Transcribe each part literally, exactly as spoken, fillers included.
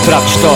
sprawdź to.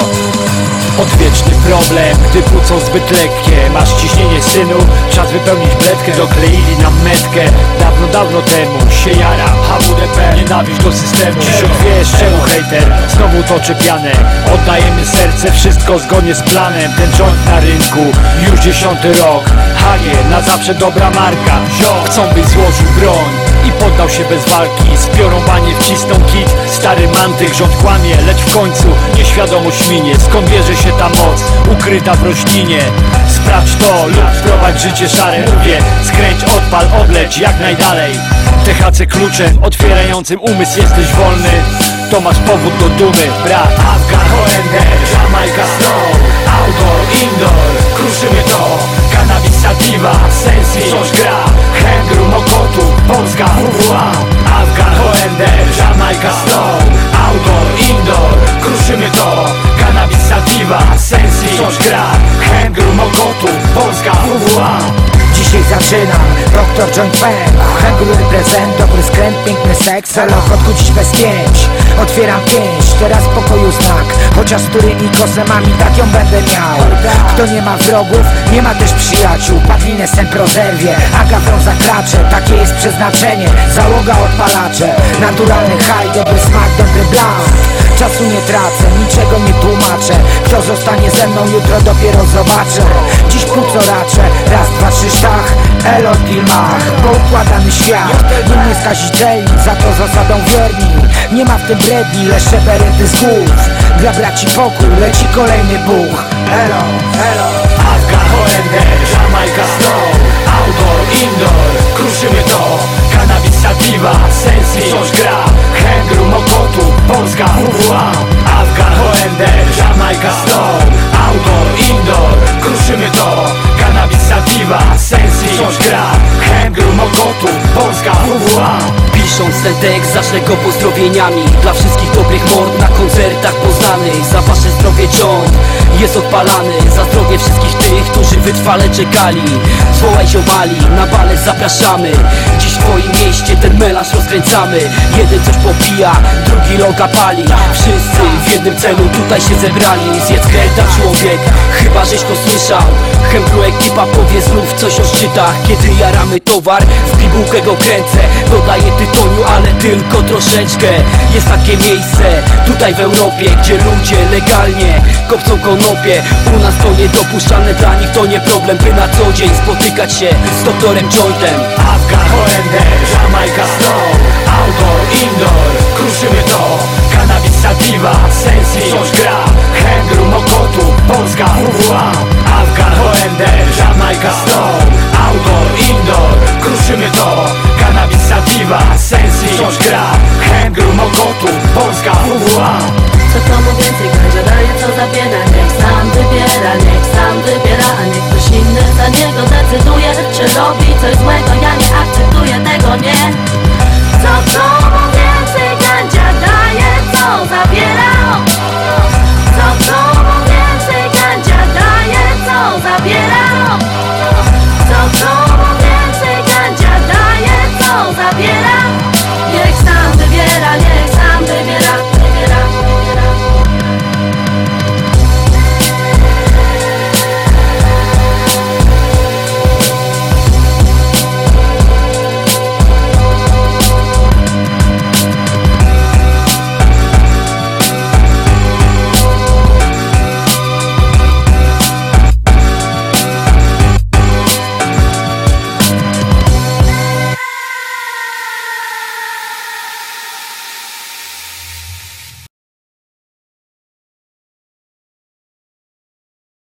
Odwieczny problem, gdy płucą zbyt lekkie. Masz ciśnienie, synu, czas wypełnić bledkę. Dokleili nam metkę, dawno, dawno temu się jara H W D P, nienawiść do systemu. Dziś odwiesz, czemu hejter znowu toczy pianę. Oddajemy serce, wszystko zgodnie z planem. Ten joint na rynku, już dziesiąty rok. H G, na zawsze dobra marka. Zio, chcą byś złożył broń i poddał się bez walki. Zbiorą banie, wcisną kit. Stary mantyk, rząd kłamie, lecz w końcu nieświadomość minie. Skąd bierze się ta moc, ukryta w roślinie? Sprawdź to lub prowadź życie szare. Mówię, skręć, odpal, odleć jak najdalej. T H C kluczem otwierającym umysł, jesteś wolny. To masz powód do dumy, brat. Afgan, Hoender, Jamaica, Snow, Outdoor, Indoor, kruszymy to. Cannabis sativa, Sensi, wciąż gra. Hengru, Mokotu, Polska, W W A. Afgan, Hoender, Jamaica, Snow, Outdoor, Indoor, kruszymy to. Cannabis sativa, Sensi, wciąż gra. Hengru, Mokotu, Polska, W W A. Dzisiaj zaczynam, doktor Joint Pen. Hengru reprezent, dobry skręt, piękny seks. Alok odkucić bez pięć. Otwieram pięć, teraz pokoju znak. Chociaż z którymi kosemami tak ją będę miał. Kto nie ma wrogów, nie ma też przyjaciół. Padlinę sem prozerwie, agawrą zakraczę. Takie jest przeznaczenie, załoga odpalacze. Naturalny haj, dobry smak, dobry blanc. Czasu nie tracę, niczego nie tłumaczę. Kto zostanie ze mną, jutro dopiero zobaczę. Dziś pół co raczę, raz, dwa, trzy, sztach. Elo, Dilmach, poukładany świat. Nim nie skazicieli, za to zasadą wierni. Nie ma w tym bredni, leszcze berety z głów. Dla braci pokój, leci kolejny buch. Elo, elo. Afgan, Hoender, Jamaica, Snow, Outdoor, Indoor, kruszymy to. Cannabis sativa, Sensi, wciąż gra. Hengru, Mokotu, Polska, W W A. Afgan, Hoender, Jamaica, Snow, Outdoor, Indoor, kruszymy to. Cannabis sativa, Sensi, wciąż gra. Hengru, Mokotu, Polska, W W A. Pisząc ten tekst zacznę go pozdrowieniami dla wszystkich dobrych mord na koncertach poznanych. Za wasze zdrowie joint jest odpalany, za zdrowie wszystkich tych, którzy wytrwale czekali. Zwołaj ziomali, na bale zapraszamy. Dziś w twoim mieście ten melanż rozkręcamy. Jeden coś popija, drugi loga pali. Wszyscy w jednym celu tutaj się zebrali. Zjedz kreta człowiek, chyba żeś to słyszał. Hengru ekipa powie znów coś o szczytach. Kiedy jaramy towar, w pigułkę go kręcę. Dodaję tytoniu, ale tylko troszeczkę. Jest takie miejsce, tutaj w Europie, gdzie ludzie legalnie kopcą konopie. U nas to niedopuszczalne, dla nich to nie problem, by na co dzień spotykać się z doktorem Jointem. Afgan, Hoender, Jamaica, Snow, Outdoor, Indoor, kruszymy to. Cannabis sativa, Sensi, wciąż gra. Hengru, Mokotu, Polska, W W A. Afgan, Hoender, Jamaica, Snow, Outdoor, Indoor, kruszymy to. Cannabis sativa, Sensi, wciąż gra. Hengru, Mokotu, Polska, W W A. Co komu więcej, gadzia daje co zabiera, niech sam wybierze.